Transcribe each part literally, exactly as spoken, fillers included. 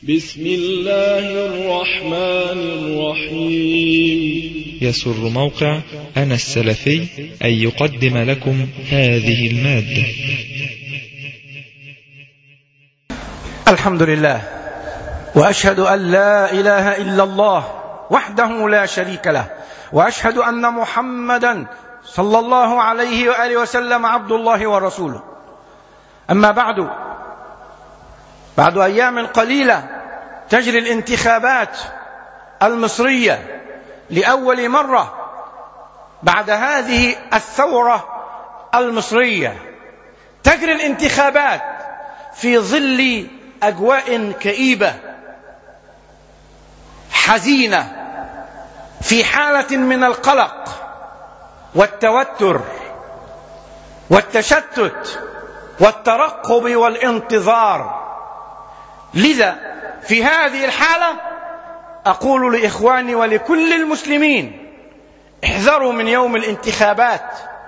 بسم الله الرحمن الرحيم. يسر موقع أنا السلفي أن يقدم لكم هذه المادة. الحمد لله، وأشهد أن لا إله إلا الله وحده لا شريك له، وأشهد أن محمدا صلى الله عليه وآله وسلم عبد الله ورسوله. أما بعد، بعد أيام قليلة تجري الانتخابات المصرية لأول مرة بعد هذه الثورة المصرية. تجري الانتخابات في ظل أجواء كئيبة حزينة، في حالة من القلق والتوتر والتشتت والترقب والانتظار. لذا في هذه الحالة أقول لإخواني ولكل المسلمين: احذروا من يوم الانتخابات.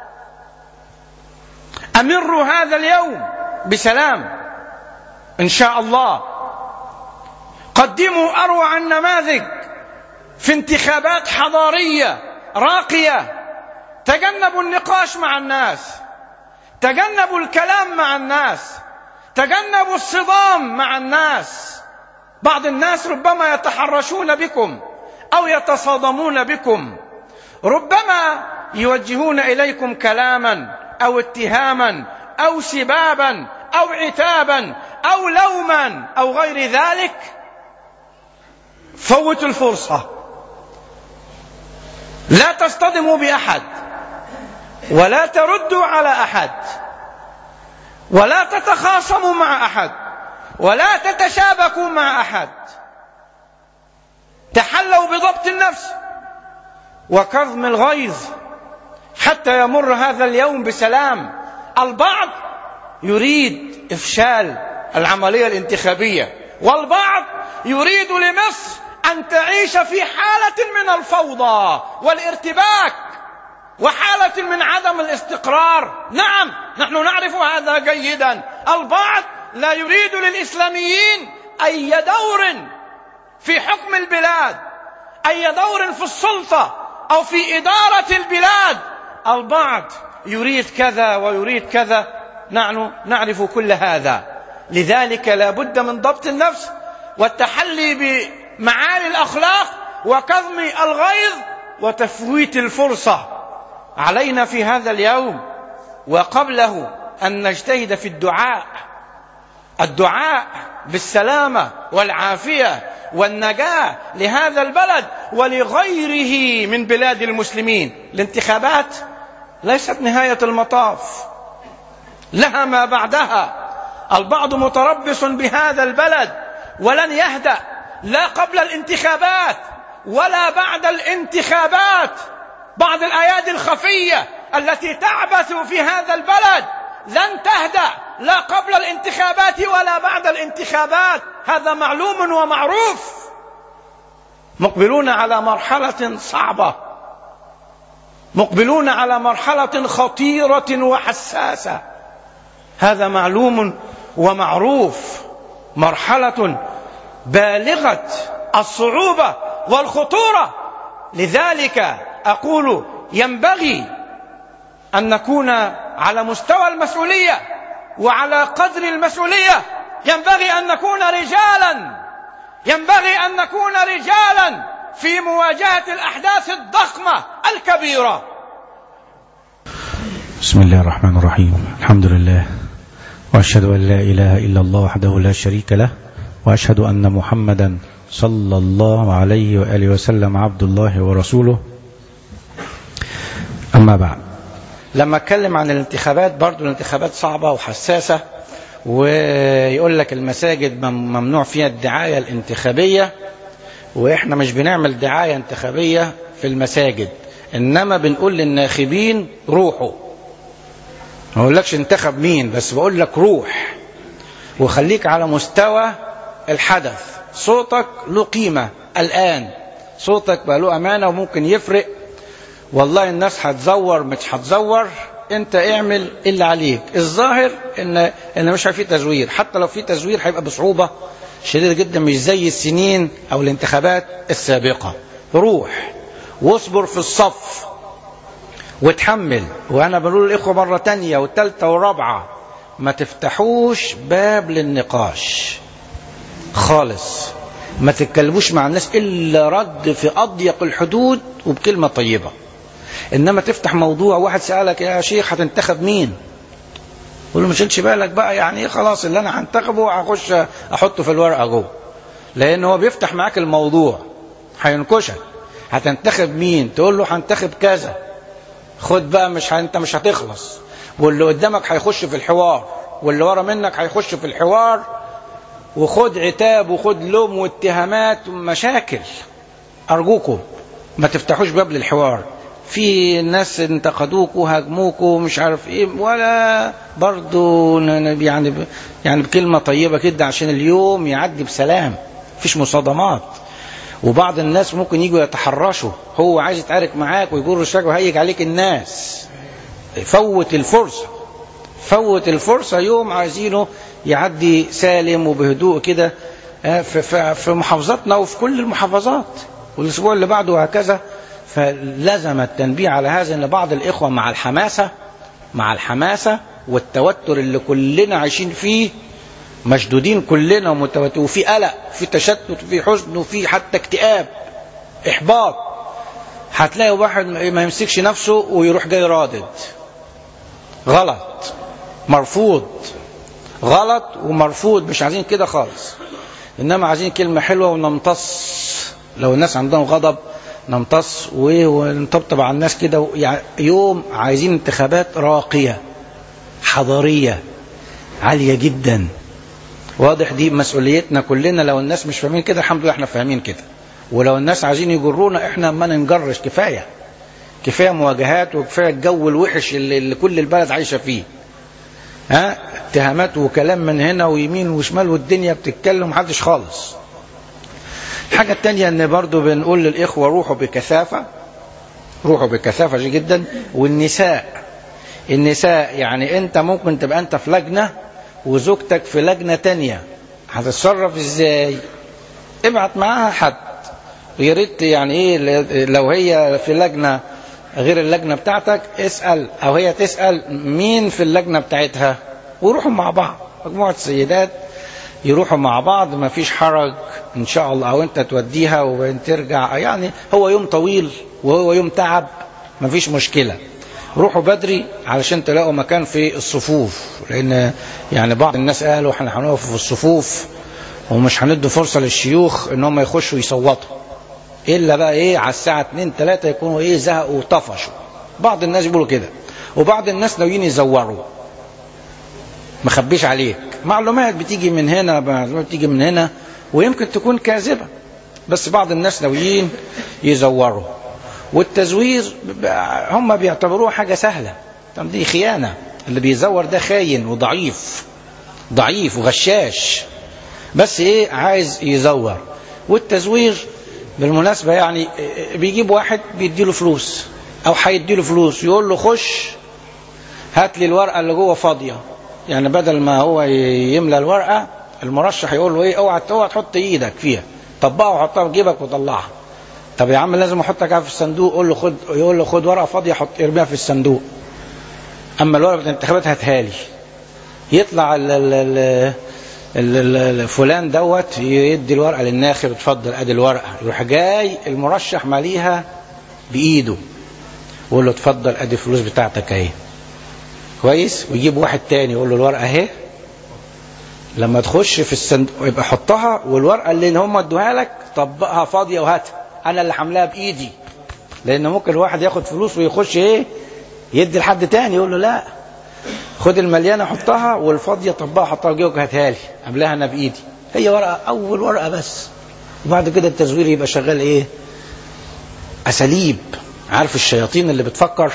أمروا هذا اليوم بسلام إن شاء الله. قدموا أروع النماذج في انتخابات حضارية راقية. تجنبوا النقاش مع الناس، تجنبوا الكلام مع الناس، تجنبوا الصدام مع الناس. بعض الناس ربما يتحرشون بكم أو يتصادمون بكم، ربما يوجهون إليكم كلاما أو اتهاما أو سبابا أو عتابا أو لوما أو غير ذلك. فوتوا الفرصة، لا تصطدموا بأحد، ولا تردوا على أحد، ولا تتخاصموا مع أحد، ولا تتشابكوا مع أحد. تحلوا بضبط النفس وكظم الغيظ حتى يمر هذا اليوم بسلام. البعض يريد إفشال العملية الانتخابية، والبعض يريد لمصر أن تعيش في حالة من الفوضى والارتباك وحالة من عدم الاستقرار. نعم، نحن نعرف هذا جيدا. البعض لا يريد للإسلاميين أي دور في حكم البلاد، أي دور في السلطة أو في إدارة البلاد. البعض يريد كذا ويريد كذا. نحن نعرف كل هذا. لذلك لا بد من ضبط النفس والتحلي بمعالي الأخلاق وكظم الغيظ وتفويت الفرصة. علينا في هذا اليوم وقبله أن نجتهد في الدعاء الدعاء بالسلامة والعافية والنجاة لهذا البلد ولغيره من بلاد المسلمين. الانتخابات ليست نهاية المطاف، لها ما بعدها. البعض متربص بهذا البلد ولن يهدأ، لا قبل الانتخابات ولا بعد الانتخابات. بعض الأيادي الخفية التي تعبث في هذا البلد لن تهدأ، لا قبل الانتخابات ولا بعد الانتخابات. هذا معلوم ومعروف. مقبلون على مرحلة صعبة، مقبلون على مرحلة خطيرة وحساسة. هذا معلوم ومعروف. مرحلة بالغة الصعوبة والخطورة. لذلك أقول ينبغي أن نكون على مستوى المسؤولية وعلى قدر المسؤولية. ينبغي أن نكون رجالا، ينبغي أن نكون رجالا في مواجهة الأحداث الضخمة الكبيرة. بسم الله الرحمن الرحيم. الحمد لله، وأشهد أن لا إله إلا الله وحده لا شريك له، وأشهد أن محمدا صلى الله عليه وآله وسلم عبد الله ورسوله. أما بعد، لما اتكلم عن الانتخابات، برضو الانتخابات صعبة وحساسة، ويقول لك المساجد ممنوع فيها الدعاية الانتخابية، وإحنا مش بنعمل دعاية انتخابية في المساجد، إنما بنقول للناخبين روحوا. ما أقولكش انتخب مين، بس بقول لك روح وخليك على مستوى الحدث. صوتك له قيمة الآن، صوتك بقى له أمانة وممكن يفرق. والله الناس هتزور مش هتزور، انت اعمل اللي عليك. الظاهر ان ان مش في تزوير، حتى لو في تزوير هيبقى بصعوبة شديدة جدا، مش زي السنين أو الانتخابات السابقة. روح واصبر في الصف وتحمل. وأنا بقول الإخوة مرة تانية والتالتة والرابعة، ما تفتحوش باب للنقاش خالص، ما تتكلموش مع الناس إلا رد في أضيق الحدود وبكلمة طيبة. إنما تفتح موضوع، واحد سألك يا شيخ هتنتخب مين؟ قول له ما تشيلش بالك بقى، يعني خلاص اللي أنا هنتخبه هخش أحطه في الورقة جوه، لأن هو بيفتح معاك الموضوع هينكشك. هتنتخب مين؟ تقول له هنتخب كذا، خد بقى، مش انت مش هتخلص، واللي قدامك هيخش في الحوار واللي ورا منك هيخش في الحوار، وخد عتاب وخد لوم واتهامات ومشاكل. أرجوكم ما تفتحوش باب للحوار. في ناس انتقدوك وهاجموك ومش عارف ايه، ولا برضو يعني يعني بكلمة طيبة كده عشان اليوم يعدي بسلام، مفيش مصادمات. وبعض الناس ممكن يجوا يتحرشوا، هو عايز يتعارك معاك ويجر الشجر وهيج عليك الناس. فوت الفرصة، فوت الفرصة، يوم عايزينه يعدي سالم وبهدوء كده في محافظاتنا وفي كل المحافظات، والأسبوع اللي بعده وهكذا. فلازم التنبيه على هذا، ان بعض الإخوة مع الحماسة مع الحماسة والتوتر اللي كلنا عايشين فيه، مشدودين كلنا ومتوتر، وفي قلق، في تشتت، وفي حزن، وفي حتى اكتئاب، إحباط. هتلاقي واحد ما يمسكش نفسه ويروح جاي رادد. غلط، مرفوض، غلط ومرفوض، مش عايزين كده خالص. إنما عايزين كلمة حلوة ونمتص. لو الناس عندهم غضب نمتص ونطبطب على الناس كده. يوم عايزين انتخابات راقية حضارية عالية جدا. واضح دي مسؤوليتنا كلنا. لو الناس مش فاهمين كده، الحمد لله احنا فاهمين كده. ولو الناس عايزين يجرونا، احنا ما ننجرش. كفاية كفاية مواجهات، وكفاية الجو الوحش اللي, اللي كل البلد عايشة فيه. ها اتهامات وكلام من هنا ويمين وشمال، والدنيا بتتكلم محدش خالص. الحاجة التانية ان برضو بنقول للإخوة روحوا بكثافة، روحوا بكثافة جدا. والنساء النساء يعني انت ممكن تبقى انت في لجنة وزوجتك في لجنة تانية، هتتصرف ازاي؟ ابعت معاها حد، ويا ريت يعني ايه لو هي في لجنة غير اللجنة بتاعتك اسأل، او هي تسأل مين في اللجنة بتاعتها، ويروحوا مع بعض. مجموعة سيدات يروحوا مع بعض، ما فيش حرج ان شاء الله. او انت توديها وترجع، يعني هو يوم طويل وهو يوم تعب، ما فيش مشكلة. روحوا بدري علشان تلاقوا مكان في الصفوف، لان يعني بعض الناس قالوا احنا هنقف في الصفوف ومش هندي فرصة للشيوخ ان هم يخشوا يصوتوا، الا بقى ايه على الساعة اتنين تلاتة يكونوا ايه زهقوا وطفشوا. بعض الناس يقولوا كده، وبعض الناس ناويين يزوروا. مخبيش عليك، معلومات بتيجي من هنا، معلومات بتيجي من هنا، ويمكن تكون كاذبة، بس بعض الناس ناويين يزوروا. والتزوير هم بيعتبروه حاجة سهلة، طب دي خيانة. اللي بيزور ده خاين وضعيف، ضعيف وغشاش، بس ايه عايز يزور. والتزوير بالمناسبة يعني بيجيب واحد بيديله فلوس او هيديله فلوس، يقول له خش هات لي الورقة اللي جوه فاضية. يعني بدل ما هو يملى الورقة، المرشح يقول له ايه اوعى اوعى تحط ايدك فيها، طبقها وحطها في جيبك وطلعها. طب يا عم لازم احطها في الصندوق، قول له خد، يقول له خد ورقة فاضية حط ارميها في الصندوق. اما الورقة بتاعت الانتخابات هاتها لي. يطلع ال ال ال فلان دوت يدي الورقة للناخب، اتفضل ادي الورقة. يروح جاي المرشح ماليها بايده، ويقول له اتفضل ادي الفلوس بتاعتك اهي. كويس. ويجيب واحد تاني يقول له الورقة اهي، لما تخش في الصندوق يبقى حطها، والورقة اللي هم ادوها لك طبقها فاضية وهاتها، انا اللي حملها بايدي. لان ممكن الواحد ياخد فلوس ويخش ايه يدي لحد تاني، يقول له لا خد المليانة حطها، والفاضية طبقها حطها في جيبك هاتها لي، عملها انا بايدي. هي ورقة، اول ورقة بس. وبعد كده التزوير يبقى شغال ايه اساليب. عارف الشياطين اللي بتفكر،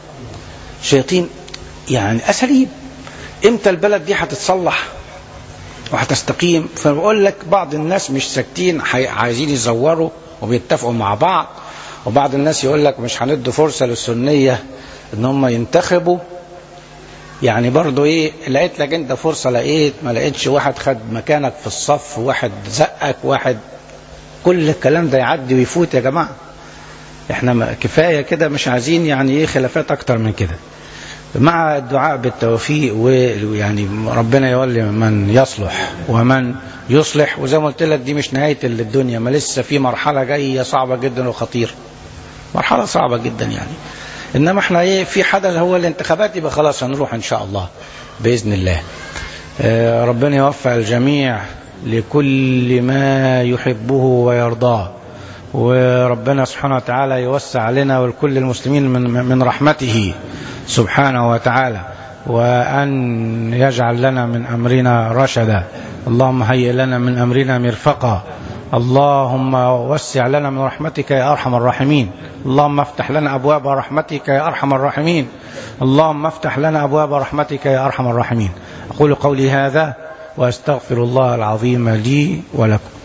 شياطين يعني اساليب. امتى البلد دي هتتصلح وهتستقيم؟ فبقول لك بعض الناس مش ساكتين، عايزين يزوروا وبيتفقوا مع بعض. وبعض الناس يقول لك مش هندي فرصة للسنية ان هم ينتخبوا، يعني برضو ايه، لقيت لك انت فرصة لقيت، ما لقيتش واحد خد مكانك في الصف، واحد زقك، واحد، كل الكلام ده يعدي ويفوت يا جماعة. احنا كفاية كده، مش عايزين يعني ايه خلافات اكتر من كده، مع الدعاء بالتوفيق، ويعني ربنا يولي من يصلح ومن يصلح. وزي ما قلت لك دي مش نهاية الدنيا، ما لسه في مرحلة جاية صعبة جدا وخطيرة، مرحلة صعبة جدا يعني. انما احنا ايه، في حدث هو الانتخابات، يبقى خلاص هنروح ان شاء الله باذن الله. اه ربنا يوفق الجميع لكل ما يحبه ويرضاه، وربنا سبحانه وتعالى يوسع علينا ولكل المسلمين من من رحمته سبحانه وتعالى، وأن يجعل لنا من أمرنا رشدا. اللهم هيئ لنا من أمرنا مرفقا، اللهم وسع لنا من رحمتك يا أرحم الراحمين، اللهم افتح لنا أبواب رحمتك يا أرحم الراحمين، اللهم افتح لنا أبواب رحمتك يا أرحم الراحمين. أقول قولي هذا وأستغفر الله العظيم لي ولكم.